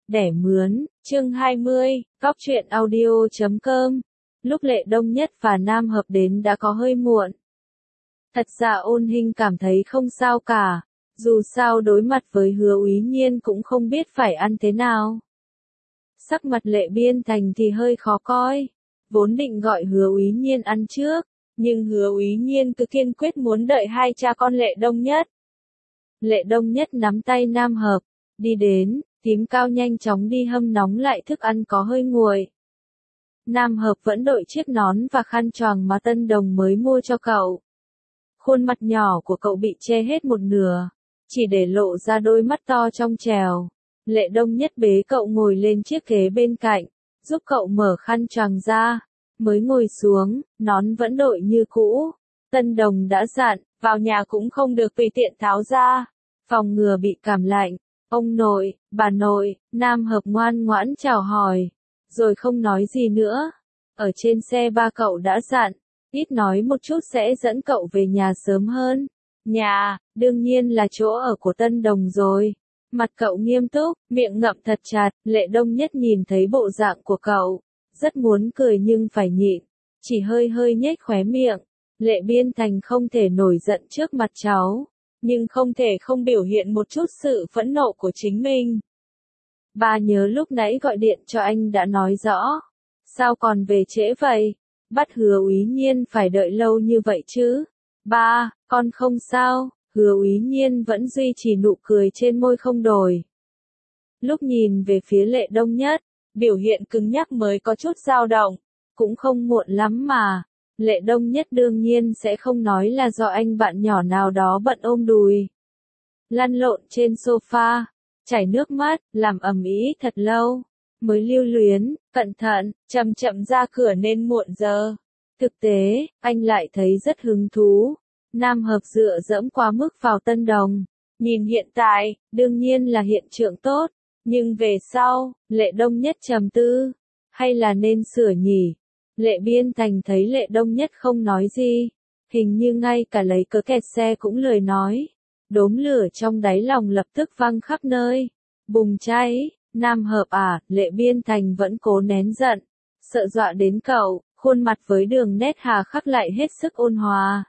Đẻ mướn, chương 20, Góc truyện audio.com. Lúc Lệ Đông Nhất và Nam Hợp đến đã có hơi muộn. Thật ra Ôn Hinh cảm thấy không sao cả, dù sao đối mặt với Hứa Úy Nhiên cũng không biết phải ăn thế nào. Sắc mặt Lệ Biên Thành thì hơi khó coi, vốn định gọi Hứa Úy Nhiên ăn trước, nhưng Hứa Úy Nhiên cứ kiên quyết muốn đợi hai cha con Lệ Đông Nhất. Lệ Đông Nhất nắm tay Nam Hợp, đi đến, tím cao nhanh chóng đi hâm nóng lại thức ăn có hơi nguội. Nam Hợp vẫn đội chiếc nón và khăn choàng mà Tân Đồng mới mua cho cậu. Khuôn mặt nhỏ của cậu bị che hết một nửa, chỉ để lộ ra đôi mắt to trong trèo. Lệ Đông Nhất bế cậu ngồi lên chiếc ghế bên cạnh, giúp cậu mở khăn choàng ra, mới ngồi xuống, nón vẫn đội như cũ. Tân Đồng đã dặn, vào nhà cũng không được tùy tiện tháo ra, phòng ngừa bị cảm lạnh. Ông nội, bà nội, Nam Hợp ngoan ngoãn chào hỏi, rồi không nói gì nữa. Ở trên xe ba cậu đã dặn, ít nói một chút sẽ dẫn cậu về nhà sớm hơn. Nhà, đương nhiên là chỗ ở của Tân Đồng rồi. Mặt cậu nghiêm túc, miệng ngậm thật chặt, Lệ Đông Nhất nhìn thấy bộ dạng của cậu, rất muốn cười nhưng phải nhịn, chỉ hơi hơi nhếch khóe miệng. Lệ Biên Thành không thể nổi giận trước mặt cháu, nhưng không thể không biểu hiện một chút sự phẫn nộ của chính mình. Ba nhớ lúc nãy gọi điện cho anh đã nói rõ, sao còn về trễ vậy? Bắt Hứa Úy Nhiên phải đợi lâu như vậy chứ? Ba, con không sao. Hứa Úy Nhiên vẫn duy trì nụ cười trên môi không đổi. Lúc nhìn về phía Lệ Đông Nhất, biểu hiện cứng nhắc mới có chút dao động, cũng không muộn lắm mà. Lệ Đông Nhất đương nhiên sẽ không nói là do anh bạn nhỏ nào đó bận ôm đùi. Lăn lộn trên sofa, chảy nước mắt, làm ầm ĩ thật lâu, mới lưu luyến, cẩn thận, chậm chậm ra cửa nên muộn giờ. Thực tế, anh lại thấy rất hứng thú. Nam Hợp dựa dẫm quá mức vào Tân Đồng. Nhìn hiện tại, đương nhiên là hiện tượng tốt, nhưng về sau, Lệ Đông Nhất trầm tư, hay là nên sửa nhỉ? Lệ Biên Thành thấy Lệ Đông Nhất không nói gì, hình như ngay cả lấy cớ kẹt xe cũng lười nói. Đốm lửa trong đáy lòng lập tức văng khắp nơi, bùng cháy. Nam Hợp à, Lệ Biên Thành vẫn cố nén giận, sợ dọa đến cậu, khuôn mặt với đường nét hà khắc lại hết sức ôn hòa.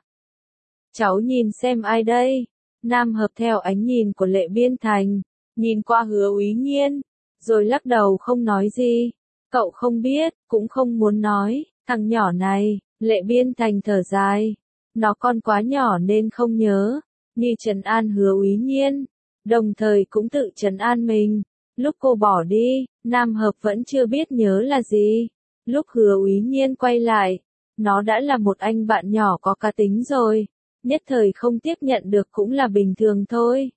Cháu nhìn xem ai đây? Nam Hợp theo ánh nhìn của Lệ Biên Thành, nhìn qua Hứa Úy Nhiên, rồi lắc đầu không nói gì. Cậu không biết, cũng không muốn nói, thằng nhỏ này. Lệ Biên Thành thở dài, nó còn quá nhỏ nên không nhớ, như trấn an Hứa Úy Nhiên, đồng thời cũng tự trấn an mình. Lúc cô bỏ đi, Nam Hợp vẫn chưa biết nhớ là gì. Lúc Hứa Úy Nhiên quay lại, nó đã là một anh bạn nhỏ có cá tính rồi. Nhất thời không tiếp nhận được cũng là bình thường thôi.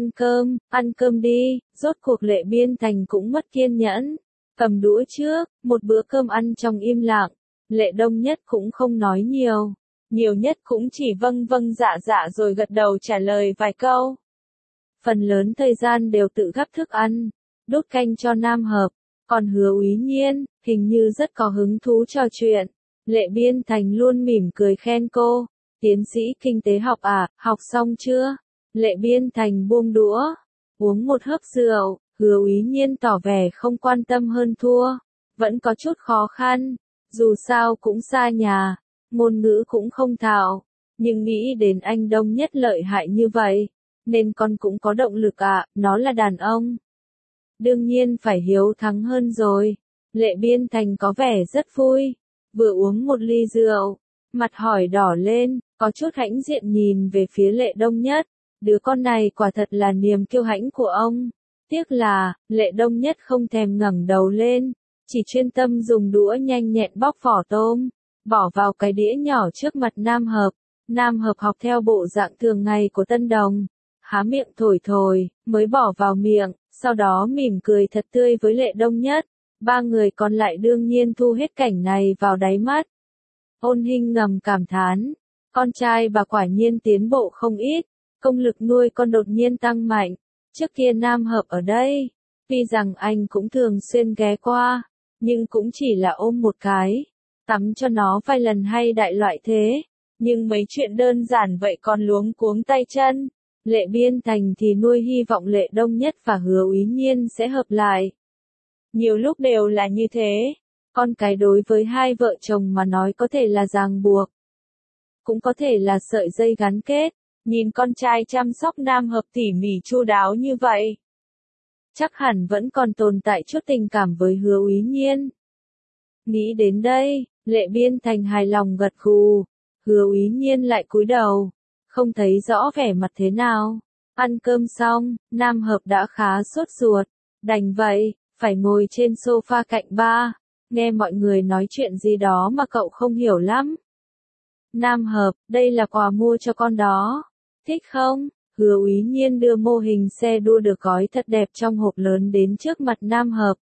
Ăn cơm đi. Rốt cuộc Lệ Biên Thành cũng mất kiên nhẫn, cầm đũa trước, một bữa cơm ăn trong im lặng. Lệ Đông Nhất cũng không nói nhiều, nhiều nhất cũng chỉ vâng vâng dạ dạ rồi gật đầu trả lời vài câu. Phần lớn thời gian đều tự gắp thức ăn, đút canh cho Nam Hợp, còn Hứa Úy Nhiên, hình như rất có hứng thú trò chuyện. Lệ Biên Thành luôn mỉm cười khen cô, tiến sĩ kinh tế học à, học xong chưa? Lệ Biên Thành buông đũa, uống một hớp rượu. Hứa Úy Nhiên tỏ vẻ không quan tâm hơn thua, vẫn có chút khó khăn, dù sao cũng xa nhà, ngôn ngữ cũng không thạo, nhưng nghĩ đến anh Đông Nhất lợi hại như vậy, nên con cũng có động lực ạ, nó là đàn ông. Đương nhiên phải hiếu thắng hơn rồi. Lệ Biên Thành có vẻ rất vui, vừa uống một ly rượu, mặt hỏi đỏ lên, có chút hãnh diện nhìn về phía Lệ Đông Nhất, đứa con này quả thật là niềm kiêu hãnh của ông. Tiếc là, Lệ Đông Nhất không thèm ngẩng đầu lên, chỉ chuyên tâm dùng đũa nhanh nhẹn bóc vỏ tôm, bỏ vào cái đĩa nhỏ trước mặt Nam Hợp. Nam Hợp học theo bộ dạng thường ngày của Tân Đồng, há miệng thổi thổi, mới bỏ vào miệng, sau đó mỉm cười thật tươi với Lệ Đông Nhất. Ba người còn lại đương nhiên thu hết cảnh này vào đáy mắt. Ôn Hinh ngầm cảm thán, con trai bà quả nhiên tiến bộ không ít, công lực nuôi con đột nhiên tăng mạnh. Trước kia Nam Hợp ở đây, tuy rằng anh cũng thường xuyên ghé qua, nhưng cũng chỉ là ôm một cái, tắm cho nó vài lần hay đại loại thế, nhưng mấy chuyện đơn giản vậy còn luống cuống tay chân. Lệ Biên Thành thì nuôi hy vọng Lệ Đông Nhất và Hứa Úy Nhiên sẽ hợp lại, Nhiều lúc đều là như thế. Con cái đối với hai vợ chồng mà nói có thể là ràng buộc, cũng có thể là sợi dây gắn kết. Nhìn con trai chăm sóc Nam Hợp tỉ mỉ chu đáo như vậy, chắc hẳn vẫn còn tồn tại chút tình cảm với Hứa Úy Nhiên. Nghĩ đến đây, Lệ Biên Thành hài lòng gật gù. Hứa Úy Nhiên lại cúi đầu, không thấy rõ vẻ mặt thế nào. Ăn cơm xong, Nam Hợp đã khá sốt ruột, đành vậy, phải ngồi trên sofa cạnh ba, nghe mọi người nói chuyện gì đó mà cậu không hiểu lắm. Nam Hợp, đây là quà mua cho con đó. Thích không? Hứa Úy Nhiên đưa mô hình xe đua được gói thật đẹp trong hộp lớn đến trước mặt Nam Hợp.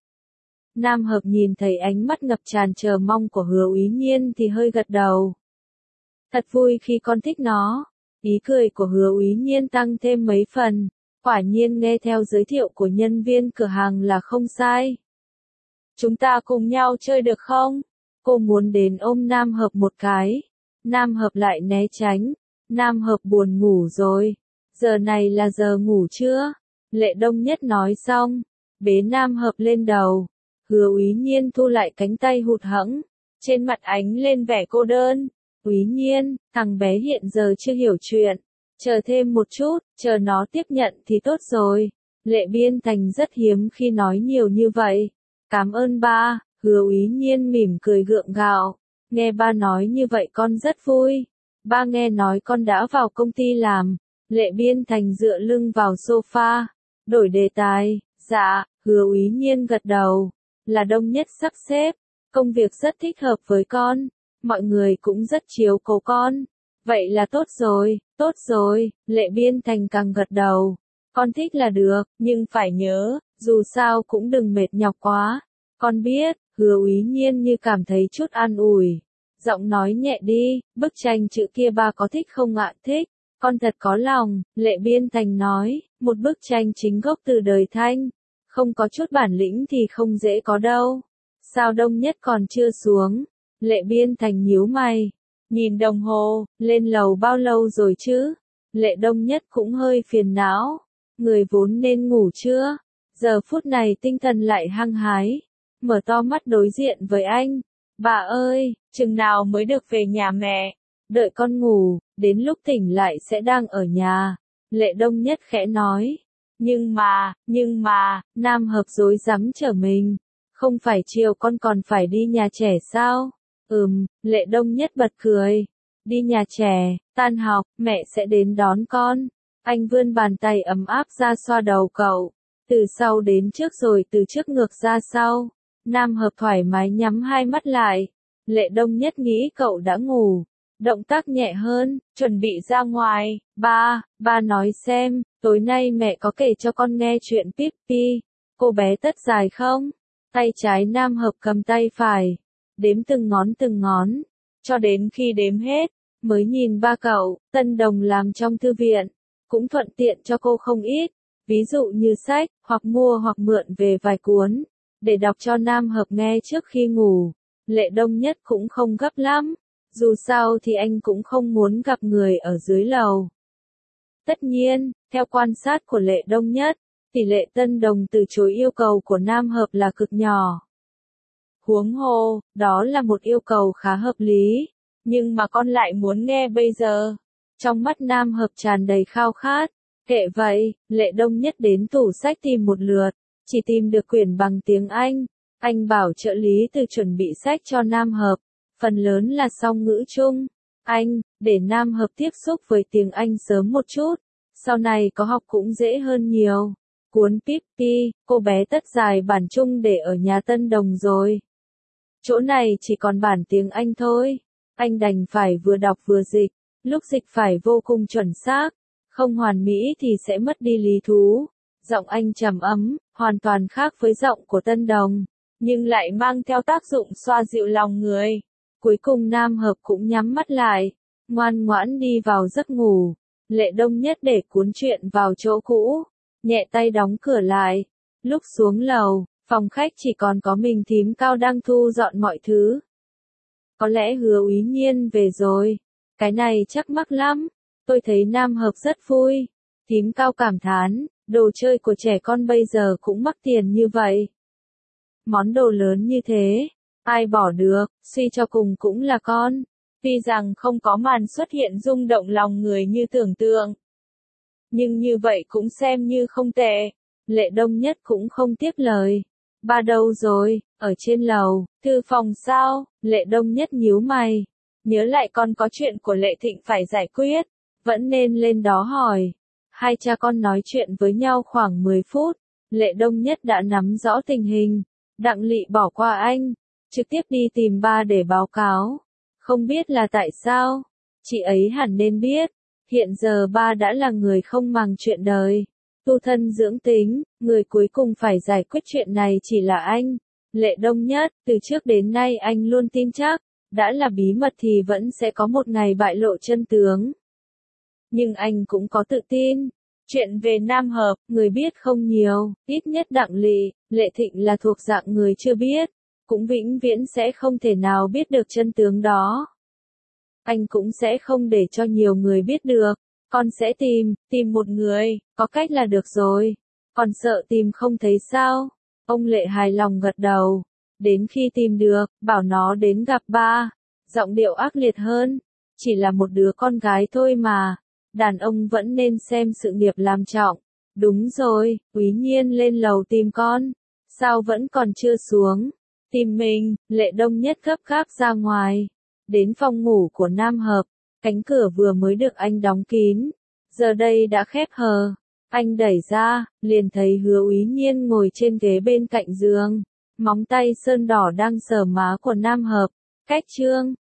Nam Hợp nhìn thấy ánh mắt ngập tràn chờ mong của Hứa Úy Nhiên thì hơi gật đầu. Thật vui khi con thích nó. Ý cười của Hứa Úy Nhiên tăng thêm mấy phần. Quả nhiên nghe theo giới thiệu của nhân viên cửa hàng là không sai. Chúng ta cùng nhau chơi được không? Cô muốn đến ôm Nam Hợp một cái. Nam Hợp lại né tránh. Nam Hợp buồn ngủ rồi. Giờ này là giờ ngủ chưa? Lệ Đông Nhất nói xong, bế Nam Hợp lên đầu. Hứa Úy Nhiên thu lại cánh tay hụt hẫng, trên mặt ánh lên vẻ cô đơn. Úy Nhiên, thằng bé hiện giờ chưa hiểu chuyện. Chờ thêm một chút, chờ nó tiếp nhận thì tốt rồi. Lệ Biên Thành rất hiếm khi nói nhiều như vậy. Cảm ơn ba. Hứa Úy Nhiên mỉm cười gượng gạo. Nghe ba nói như vậy con rất vui. Ba nghe nói con đã vào công ty làm. Lệ Biên Thành dựa lưng vào sofa, đổi đề tài. Dạ. Hứa Úy Nhiên gật đầu. Là Đông Nhất sắp xếp. Công việc rất thích hợp với con. Mọi người cũng rất chiếu cố con. Vậy là tốt rồi, tốt rồi. Lệ Biên Thành càng gật đầu. Con thích là được, nhưng phải nhớ, dù sao cũng đừng mệt nhọc quá. Con biết. Hứa Úy Nhiên như cảm thấy chút an ủi. Giọng nói nhẹ đi, bức tranh chữ kia ba có thích không ạ? Thích. Con thật có lòng. Lệ Biên Thành nói, một bức tranh chính gốc từ đời Thanh. Không có chút bản lĩnh thì không dễ có đâu. Sao Đông Nhất còn chưa xuống? Lệ Biên Thành nhíu mày. Nhìn đồng hồ, lên lầu bao lâu rồi chứ? Lệ Đông Nhất cũng hơi phiền não. Người vốn nên ngủ chưa? Giờ phút này tinh thần lại hăng hái. Mở to mắt đối diện với anh. Bà ơi, chừng nào mới được về nhà mẹ? Đợi con ngủ, đến lúc tỉnh lại sẽ đang ở nhà. Lệ Đông Nhất khẽ nói. Nhưng mà, Nam Hợp rối rắm trở mình. Không phải chiều con còn phải đi nhà trẻ sao? Lệ Đông Nhất bật cười. Đi nhà trẻ, tan học, mẹ sẽ đến đón con. Anh vươn bàn tay ấm áp ra xoa đầu cậu. Từ sau đến trước rồi từ trước ngược ra sau. Nam Hợp thoải mái nhắm hai mắt lại. Lệ Đông Nhất nghĩ cậu đã ngủ. Động tác nhẹ hơn, chuẩn bị ra ngoài. Ba nói xem, tối nay mẹ có kể cho con nghe chuyện Pippi, cô bé tất dài không? Tay trái Nam Hợp cầm tay phải, đếm từng ngón, cho đến khi đếm hết, mới nhìn ba cậu. Tân Đồng làm trong thư viện, cũng thuận tiện cho cô không ít, ví dụ như sách, hoặc mua hoặc mượn về vài cuốn, để đọc cho Nam Hợp nghe trước khi ngủ. Lệ Đông Nhất cũng không gấp lắm, dù sao thì anh cũng không muốn gặp người ở dưới lầu. Tất nhiên, theo quan sát của Lệ Đông Nhất, tỷ lệ Tân Đồng từ chối yêu cầu của Nam Hợp là cực nhỏ. Huống hồ, đó là một yêu cầu khá hợp lý, nhưng mà con lại muốn nghe bây giờ. Trong mắt Nam Hợp tràn đầy khao khát. Kệ vậy, Lệ Đông Nhất đến tủ sách tìm một lượt, chỉ tìm được quyển bằng tiếng Anh. Anh bảo trợ lý từ chuẩn bị sách cho Nam Hợp, phần lớn là song ngữ chung. Để Nam Hợp tiếp xúc với tiếng Anh sớm một chút, sau này có học cũng dễ hơn nhiều. Cuốn Pippi, cô bé tất dài bản chung để ở nhà Tân Đồng rồi. Chỗ này chỉ còn bản tiếng Anh thôi. Anh đành phải vừa đọc vừa dịch, lúc dịch phải vô cùng chuẩn xác, không hoàn mỹ thì sẽ mất đi lý thú. Giọng anh trầm ấm, hoàn toàn khác với giọng của Tân Đồng, nhưng lại mang theo tác dụng xoa dịu lòng người. Cuối cùng Nam Hợp cũng nhắm mắt lại, ngoan ngoãn đi vào giấc ngủ. Lệ Đông Nhất để cuốn truyện vào chỗ cũ, nhẹ tay đóng cửa lại. Lúc xuống lầu, phòng khách chỉ còn có mình thím Cao đang thu dọn mọi thứ. Có lẽ Hứa Úy Nhiên về rồi. Cái này chắc mắc lắm. Tôi thấy Nam Hợp rất vui. Thím Cao cảm thán, đồ chơi của trẻ con bây giờ cũng mắc tiền như vậy. món đồ lớn như thế, ai bỏ được, suy cho cùng cũng là con. Tuy rằng không có màn xuất hiện rung động lòng người như tưởng tượng, nhưng như vậy cũng xem như không tệ. Lệ Đông Nhất cũng không tiếp lời. Ba đâu rồi, ở trên lầu, thư phòng sao? Lệ Đông Nhất nhíu mày. Nhớ lại con có chuyện của Lệ Thịnh phải giải quyết, vẫn nên lên đó hỏi. Hai cha con nói chuyện với nhau khoảng 10 phút, Lệ Đông Nhất đã nắm rõ tình hình. Đặng Lị bỏ qua anh, trực tiếp đi tìm ba để báo cáo. Không biết là tại sao, chị ấy hẳn nên biết. Hiện giờ ba đã là người không màng chuyện đời, tu thân dưỡng tính, người cuối cùng phải giải quyết chuyện này chỉ là anh. Lệ Đông Nhất, từ trước đến nay anh luôn tin chắc, đã là bí mật thì vẫn sẽ có một ngày bại lộ chân tướng. Nhưng anh cũng có tự tin, chuyện về Nam Hợp, người biết không nhiều, ít nhất Đặng Lị, Lệ Thịnh là thuộc dạng người chưa biết, cũng vĩnh viễn sẽ không thể nào biết được chân tướng đó. Anh cũng sẽ không để cho nhiều người biết được, con sẽ tìm một người, có cách là được rồi. Còn sợ tìm không thấy sao? Ông Lệ hài lòng gật đầu. Đến khi tìm được, bảo nó đến gặp ba. Giọng điệu ác liệt hơn. Chỉ là một đứa con gái thôi mà. Đàn ông vẫn nên xem sự nghiệp làm trọng. Đúng rồi, Úy Nhiên lên lầu tìm con. Sao vẫn còn chưa xuống? Tìm mình, Lệ Đông Nhất gấp gáp ra ngoài. Đến phòng ngủ của Nam Hợp, cánh cửa vừa mới được anh đóng kín, giờ đây đã khép hờ. Anh đẩy ra, liền thấy Hứa Úy Nhiên ngồi trên ghế bên cạnh giường, móng tay sơn đỏ đang sờ má của Nam Hợp. Cách trương,